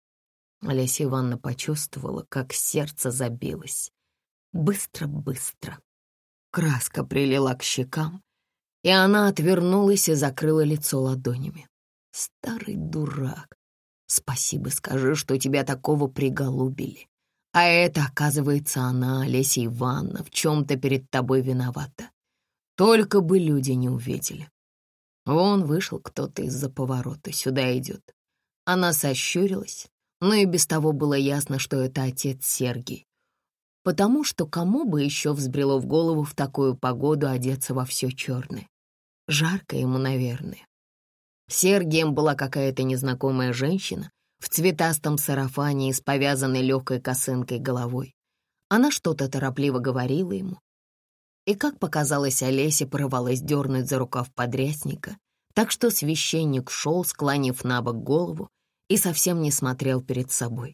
Олеся Ивановна почувствовала, как сердце забилось. Быстро-быстро. Краска прилила к щекам, и она отвернулась и закрыла лицо ладонями. Старый дурак. Спасибо скажи, что тебя такого приголубили. А это, оказывается, она, Олеся Ивановна, в чем-то перед тобой виновата. Только бы люди не увидели. Вон вышел кто-то из-за поворота, сюда идет. Она сощурилась, но и без того было ясно, что это отец Сергий. Потому что кому бы еще взбрело в голову в такую погоду одеться во все черное? Жарко ему, наверное. Сергием была какая-то незнакомая женщина в цветастом сарафане и с повязанной легкой косынкой головой. Она что-то торопливо говорила ему. И, как показалось Олесе, порывалась дернуть за рукав подрясника, так что священник шел, склонив на бок голову, и совсем не смотрел перед собой.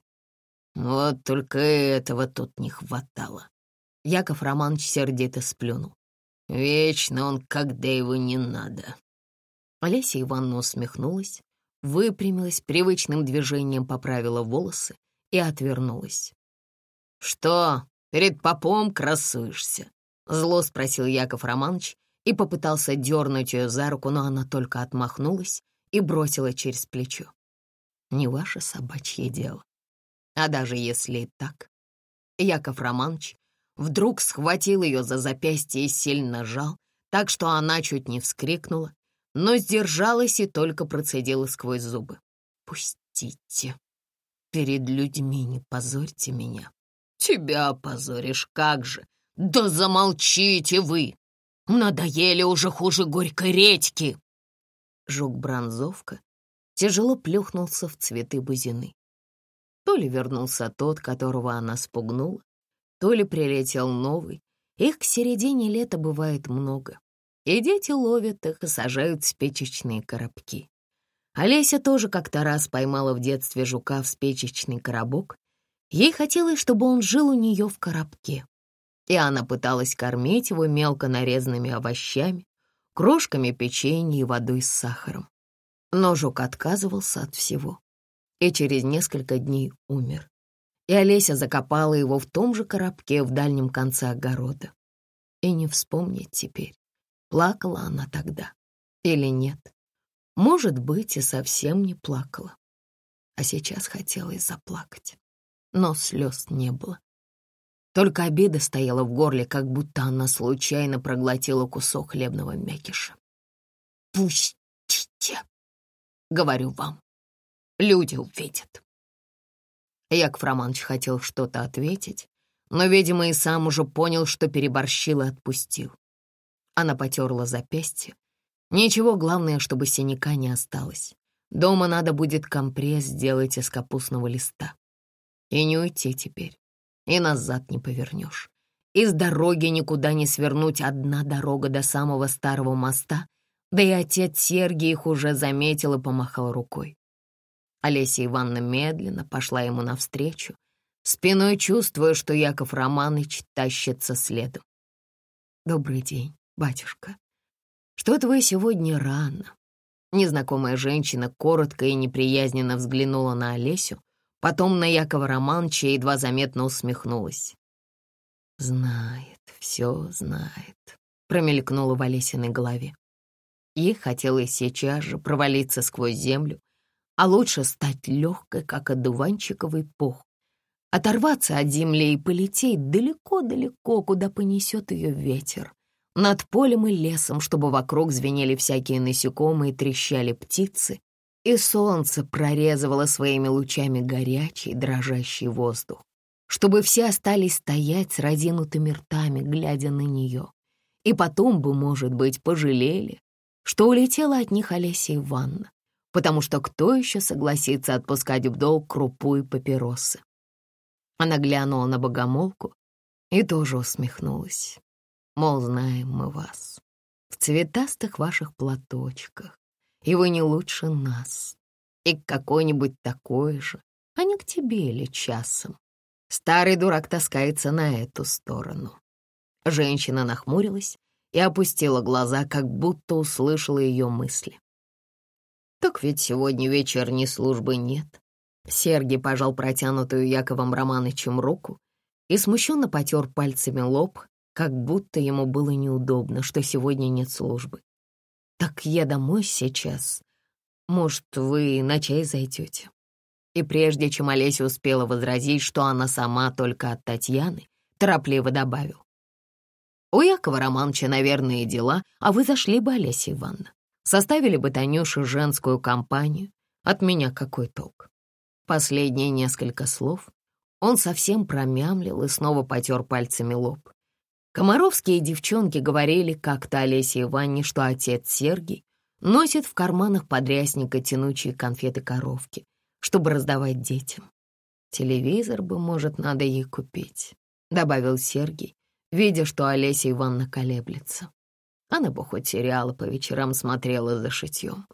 Вот только этого тут не хватало. Яков Романович сердито сплюнул. Вечно он, когда его не надо. Олеся Ивановна усмехнулась, выпрямилась, привычным движением поправила волосы и отвернулась. «Что, перед попом красуешься?» Зло спросил Яков Романович и попытался дернуть ее за руку, но она только отмахнулась и бросила через плечо. «Не ваше собачье дело. А даже если и так...» Яков Романович вдруг схватил ее за запястье и сильно сжал, так что она чуть не вскрикнула, но сдержалась и только процедила сквозь зубы. «Пустите. Перед людьми не позорьте меня». «Тебя опозоришь, как же! Да замолчите вы! Надоели уже хуже горькой редьки!» Жук-бронзовка тяжело плюхнулся в цветы бузины. То ли вернулся тот, которого она спугнула, то ли прилетел новый. Их к середине лета бывает много. И дети ловят их и сажают в спичечные коробки. Олеся тоже как-то раз поймала в детстве жука в спичечный коробок. Ей хотелось, чтобы он жил у нее в коробке. И она пыталась кормить его мелко нарезанными овощами, крошками печенья и водой с сахаром. Но жук отказывался от всего и через несколько дней умер. И Олеся закопала его в том же коробке в дальнем конце огорода. И не вспомнить теперь, плакала она тогда или нет. Может быть, и совсем не плакала. А сейчас хотелось заплакать, но слез не было. Только обида стояла в горле, как будто она случайно проглотила кусок хлебного мякиша. «Пустите, говорю вам, люди увидят». Яков Романович хотел что-то ответить, но, видимо, и сам уже понял, что переборщил и отпустил. Она потерла запястье. Ничего, главное, чтобы синяка не осталось. Дома надо будет компресс сделать из капустного листа. И не уйти теперь, и назад не повернешь. Из дороги никуда не свернуть, одна дорога до самого старого моста, да и отец Сергий их уже заметил и помахал рукой. Олеся Ивановна медленно пошла ему навстречу, спиной чувствуя, что Яков Романыч тащится следом. «Добрый день, батюшка. Что-то вы сегодня рано». Незнакомая женщина коротко и неприязненно взглянула на Олесю, потом на Якова Романыча и едва заметно усмехнулась. «Знает, все знает», — промелькнуло в Олесиной голове. Ей хотелось сейчас же провалиться сквозь землю, а лучше стать легкой, как одуванчиковый пух, оторваться от земли и полететь далеко-далеко, куда понесет ее ветер, над полем и лесом, чтобы вокруг звенели всякие насекомые, трещали птицы, и солнце прорезывало своими лучами горячий, дрожащий воздух, чтобы все остались стоять с разинутыми ртами, глядя на нее, и потом бы, может быть, пожалели, что улетела от них Олеся Ивановна, потому что кто еще согласится отпускать в долг крупу и папиросы? Она глянула на богомолку и тоже усмехнулась. Мол, знаем мы вас, в цветастых ваших платочках, и вы не лучше нас, и к какой-нибудь такой же, а не к тебе или часом. Старый дурак таскается на эту сторону. Женщина нахмурилась и опустила глаза, как будто услышала ее мысли. «Так ведь сегодня вечерней службы нет». Сергий пожал протянутую Яковом Романычем руку и смущенно потер пальцами лоб, как будто ему было неудобно, что сегодня нет службы. «Так я домой сейчас. Может, вы на чай зайдете?» И прежде чем Олеся успела возразить, что она сама только от Татьяны, торопливо добавил. «У Якова Романовича, наверное, дела, а вы зашли бы, Олеся Ивановна. Составили бы Танюше женскую компанию. От меня какой толк?» Последние несколько слов он совсем промямлил и снова потер пальцами лоб. Комаровские девчонки говорили как-то Олесе Ивановне, что отец Сергий носит в карманах подрясника тянучие конфеты-коровки, чтобы раздавать детям. «Телевизор бы, может, надо ей купить», — добавил Сергий, видя, что Олеся Ивановна колеблется. Она бы хоть сериалы по вечерам смотрела за шитьем.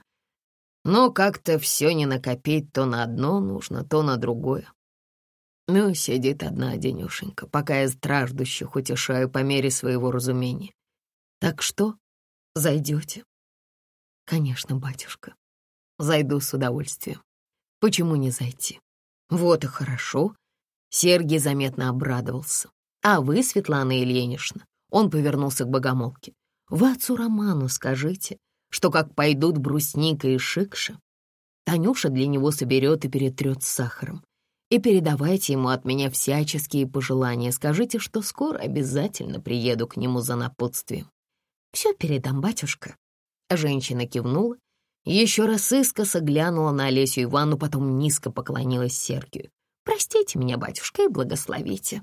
Но как-то все не накопить, то на одно нужно, то на другое. Ну, сидит одна денешенька, пока я страждущих утешаю по мере своего разумения. Так что, зайдете? Конечно, батюшка, зайду с удовольствием. Почему не зайти? Вот и хорошо. Сергий заметно обрадовался. А вы, Светлана Ильинична, он повернулся к богомолке, вы отцу Роману скажите, что как пойдут брусника и шикша, Танюша для него соберет и перетрет с сахаром. И передавайте ему от меня всяческие пожелания. Скажите, что скоро обязательно приеду к нему за напутствием. Все передам, батюшка. Женщина кивнула, еще раз искоса глянула на Олесю Ивановну, потом низко поклонилась Сергию. Простите меня, батюшка, и благословите.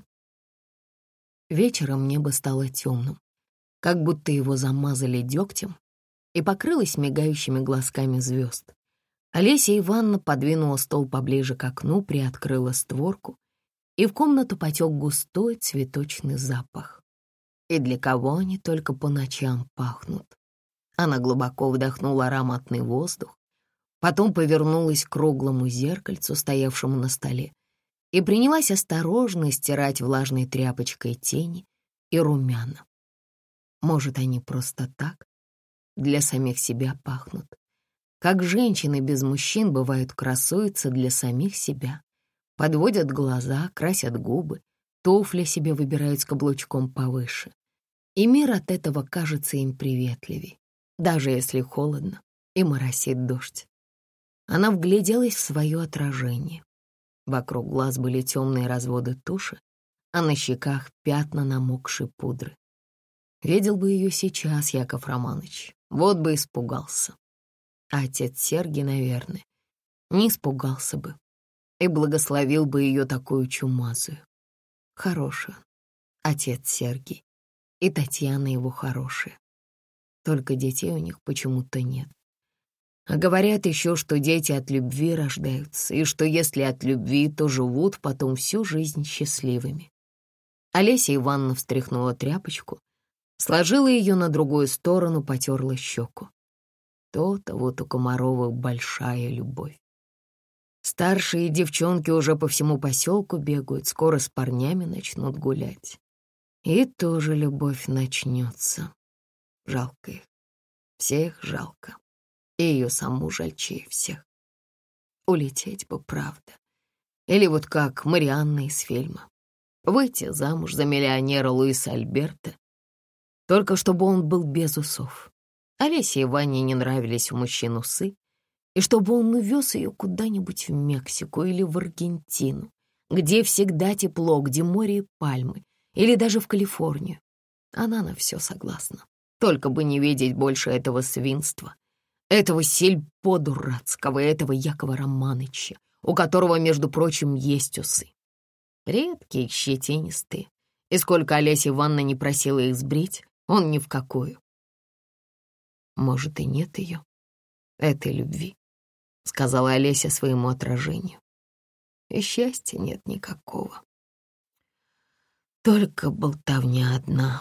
Вечером небо стало темным, как будто его замазали дегтем, и покрылось мигающими глазками звезд. Олеся Ивановна подвинула стол поближе к окну, приоткрыла створку, и в комнату потек густой цветочный запах. И для кого они только по ночам пахнут? Она глубоко вдохнула ароматный воздух, потом повернулась к круглому зеркальцу, стоявшему на столе, и принялась осторожно стирать влажной тряпочкой тени и румяна. Может, они просто так, для самих себя пахнут. Как женщины без мужчин бывают красуются для самих себя. Подводят глаза, красят губы, туфли себе выбирают с каблучком повыше. И мир от этого кажется им приветливей, даже если холодно и моросит дождь. Она вгляделась в свое отражение. Вокруг глаз были темные разводы туши, а на щеках пятна намокшей пудры. Видел бы ее сейчас Яков Романыч, вот бы испугался. А отец Сергий, наверное, не испугался бы и благословил бы ее такую чумазую. Хорошая, отец Сергий, и Татьяна его хорошая. Только детей у них почему-то нет. А говорят еще, что дети от любви рождаются, и что если от любви, то живут потом всю жизнь счастливыми. Олеся Ивановна встряхнула тряпочку, сложила ее на другую сторону, потерла щеку. То-то вот у Комаровых большая любовь. Старшие девчонки уже по всему поселку бегают, скоро с парнями начнут гулять. И тоже любовь начнется. Жалко их, всех жалко. И ее саму жальчее всех. Улететь бы, правда. Или вот как Марианна из фильма. Выйти замуж за миллионера Луиса Альберта, только чтобы он был без усов. Олесе и Ване не нравились у мужчин усы, и чтобы он увез ее куда-нибудь в Мексику или в Аргентину, где всегда тепло, где море и пальмы, или даже в Калифорнию. Она на все согласна. Только бы не видеть больше этого свинства, этого сельпо дурацкого, этого Якова Романыча, у которого, между прочим, есть усы. Редкие, щетинистые. И сколько Олеся Ивановна не просила их сбрить, он ни в какую. Может, и нет ее, этой любви, сказала Олеся своему отражению. И счастья нет никакого. Только болтовня одна.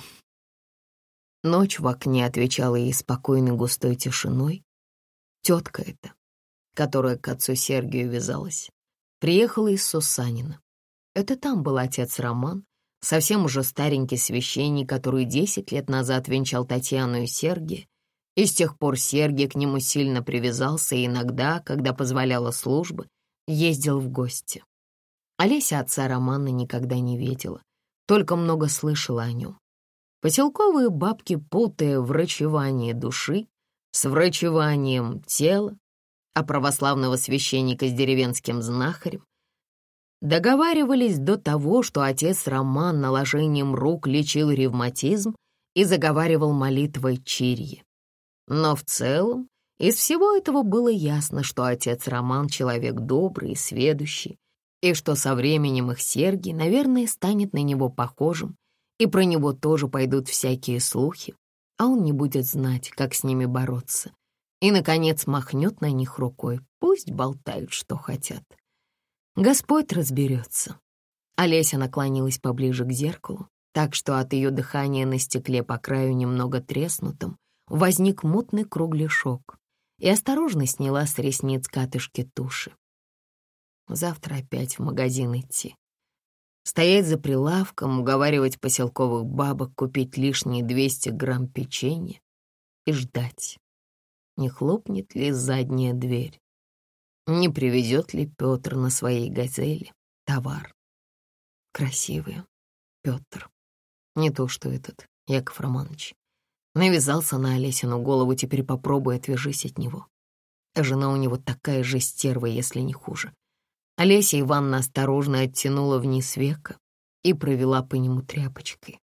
Ночь в окне отвечала ей спокойной густой тишиной. Тетка эта, которая к отцу Сергию вязалась, приехала из Сусанина. Это там был отец Роман, совсем уже старенький священник, который 10 лет назад венчал Татьяну и Сергия, и с тех пор Сергий к нему сильно привязался и иногда, когда позволяла служба, ездил в гости. Олеся отца Романа никогда не видела, только много слышала о нем. Поселковые бабки, путая врачевание души с врачеванием тела, а православного священника с деревенским знахарем, договаривались до того, что отец Роман наложением рук лечил ревматизм и заговаривал молитвой Чирьи. Но в целом из всего этого было ясно, что отец Роман человек добрый и сведущий, и что со временем их Сергий, наверное, станет на него похожим, и про него тоже пойдут всякие слухи, а он не будет знать, как с ними бороться, и, наконец, махнет на них рукой, пусть болтают, что хотят. Господь разберется. Олеся наклонилась поближе к зеркалу, так что от ее дыхания на стекле по краю немного треснутым возник мутный кругляшок, и осторожно сняла с ресниц катышки туши. Завтра опять в магазин идти. Стоять за прилавком, уговаривать поселковых бабок купить лишние 200 грамм печенья и ждать, не хлопнет ли задняя дверь, не привезет ли Петр на своей «Газели» товар. Красивый Петр, не то что этот Яков Романович. Навязался на Олесину голову, теперь попробуй отвяжись от него. А жена у него такая же стерва, если не хуже. Олеся Ивановна осторожно оттянула вниз века и провела по нему тряпочкой.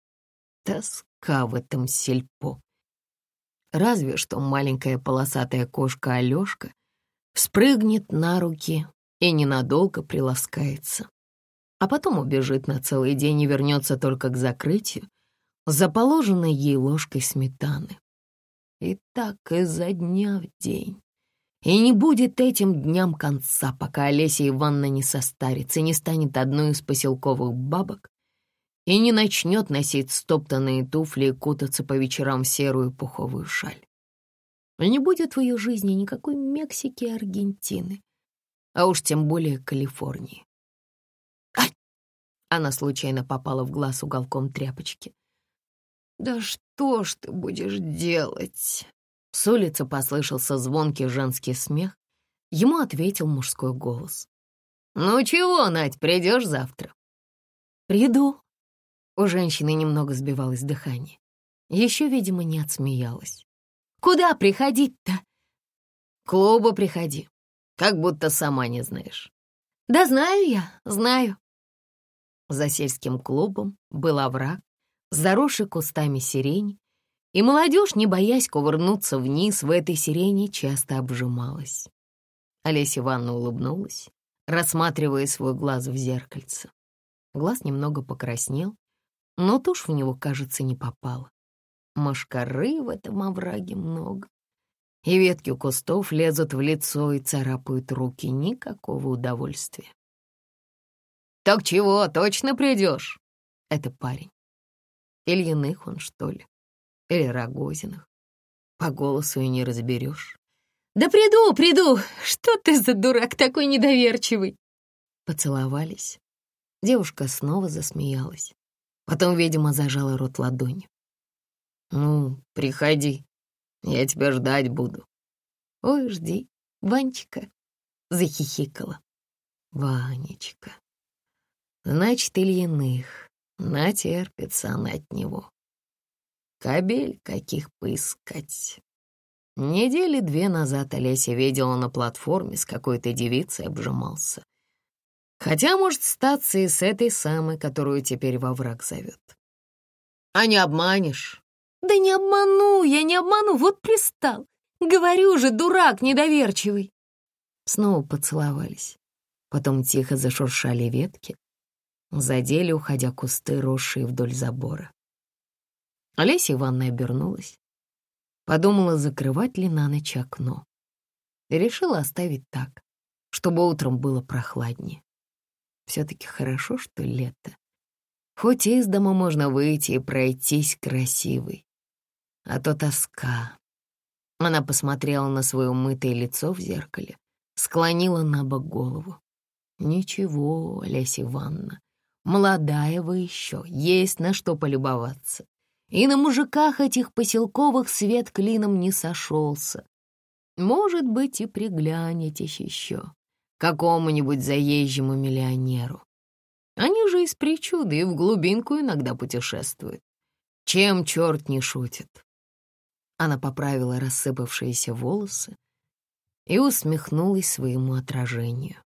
Тоска в этом сельпо. Разве что маленькая полосатая кошка Алёшка спрыгнет на руки и ненадолго приласкается, а потом убежит на целый день и вернется только к закрытию за положенной ей ложкой сметаны. И так изо дня в день. И не будет этим дням конца, пока Олеся Ивановна не состарится, не станет одной из поселковых бабок и не начнет носить стоптанные туфли и кутаться по вечерам в серую пуховую шаль. И не будет в ее жизни никакой Мексики и Аргентины, а уж тем более Калифорнии. Ай! Она случайно попала в глаз уголком тряпочки. «Да что ж ты будешь делать?» С улицы послышался звонкий женский смех. Ему ответил мужской голос. «Ну чего, Надь, придешь завтра?» «Приду». У женщины немного сбивалось дыхание. Еще, видимо, не отсмеялась. «Куда приходить-то?» «К клубу приходи, как будто сама не знаешь». «Да знаю я, знаю». За сельским клубом был овраг, заросший кустами сирени, и молодежь, не боясь кувырнуться вниз в этой сирени, часто обжималась. Олеся Ивановна улыбнулась, рассматривая свой глаз в зеркальце. Глаз немного покраснел, но тушь в него, кажется, не попала. Мошкары в этом овраге много, и ветки у кустов лезут в лицо и царапают руки. Никакого удовольствия. «Так чего, точно придешь?» Это парень. Ильиных он, что ли? Или Рогозиных. По голосу и не разберешь. «Да приду, приду! Что ты за дурак такой недоверчивый?» Поцеловались. Девушка снова засмеялась. Потом, видимо, зажала рот ладонью. «Ну, приходи, я тебя ждать буду». «Ой, жди, Ванечка», — захихикала. «Ванечка. Значит, Ильиных натерпится она от него. Кобель каких поискать». Недели 2 назад Олеся видела на платформе с какой-то девицей обжимался. Хотя, может, статься и с этой самой, которую теперь во враг зовет. А не обманешь? Да не обману, я не обману, вот пристал. Говорю же, дурак недоверчивый. Снова поцеловались. Потом тихо зашуршали ветки. Задели, уходя кусты, росшие вдоль забора. Олеся Ивановна обернулась. Подумала, закрывать ли на ночь окно. И решила оставить так, чтобы утром было прохладнее. Все-таки хорошо, что лето. Хоть из дома можно выйти и пройтись красивой. А то тоска. Она посмотрела на свое умытое лицо в зеркале, склонила на бок голову. Ничего, Олеся Ивановна, молодая вы еще, есть на что полюбоваться. И на мужиках этих поселковых свет клином не сошелся. Может быть, и приглянетесь еще к какому-нибудь заезжему миллионеру. Они же из причуды и в глубинку иногда путешествуют. Чем черт не шутит? Она поправила рассыпавшиеся волосы и усмехнулась своему отражению.